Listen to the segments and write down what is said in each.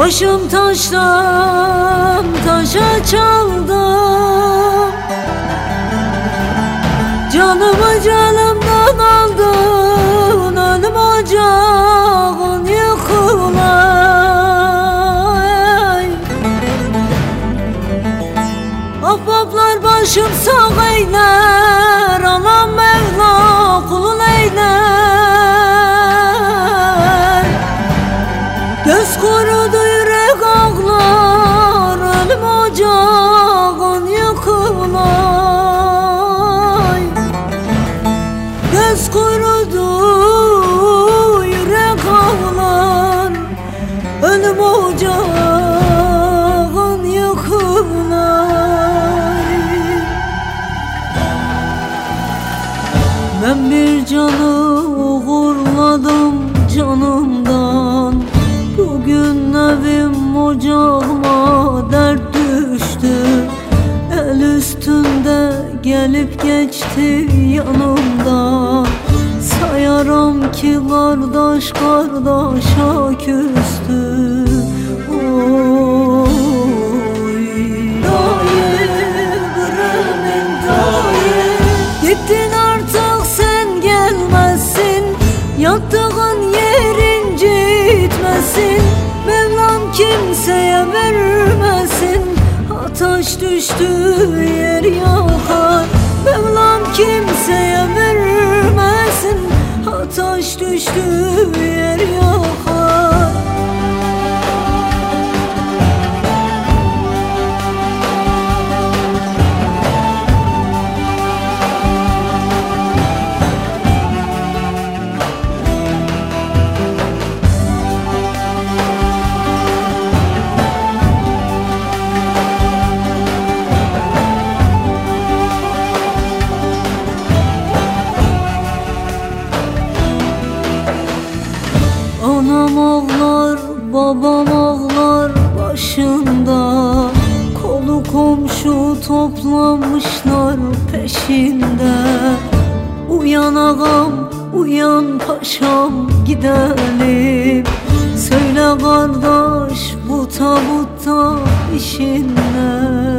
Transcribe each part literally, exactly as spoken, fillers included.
Başım taştan taşa çaldım, canımı canımdan aldın, ölüm ocağın yıkılay. Ahbaplar başım sağ eyler, anam Mevla kulun eyler. Göz kurudu yürek ağlar, ölüm ocağın yıkılay. Göz kurudu yürek ağlar, ölüm ocağın yıkılay. Ben bir canı uğurladım canımdan, bugün evim ocağıma dert düştü. El üstünde gelip geçti yanımdan, sayaram ki kardeş kardeşa küstü. Oy dayı, Bremen dayı, gittin artık sen gelmezsin, yattığın yerin gitmesin. Mevlam kimseye vermesin, ateş düştü yer yakar. Mevlam kimseye vermesin, ateş düştü yer yakar. Anam ağlar, babam ağlar başında, kolu komşu toplanmışlar peşinde. Uyan ağam, uyan paşam gidelim, söyle kardeş bu tabutta işin ne?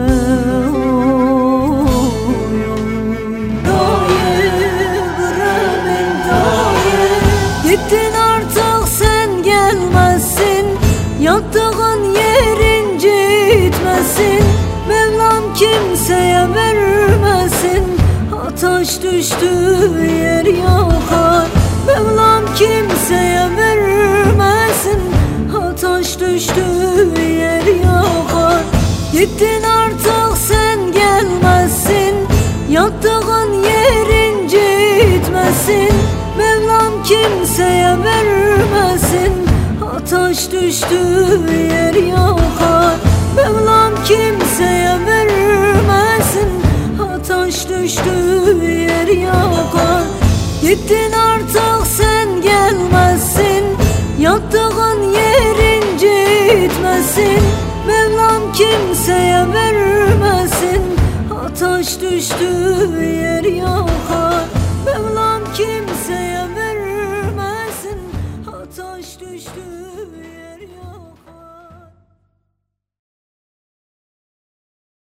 Dayı, Bremen dayı, gittin artık sen gelmezsin, yattığın yerin gitmesin. Mevlam kimseye vermesin, ateş düştü yer yakar. Mevlam kimseye vermesin, ateş düştü yer yakar. Gittin artık sen gelmezsin, yattığın yerin gitmesin. Mevlam kimseye vermesin, ateş düştü yer yakar. Mevlam kimseye vermesin, ateş düştü yer yakar. Gittin artık sen gelmezsin, yattığın yerin gitmesin. Mevlam kimseye vermesin, ateş düştü yer yakar. Mevlam kimseye vermesin, ateş düştü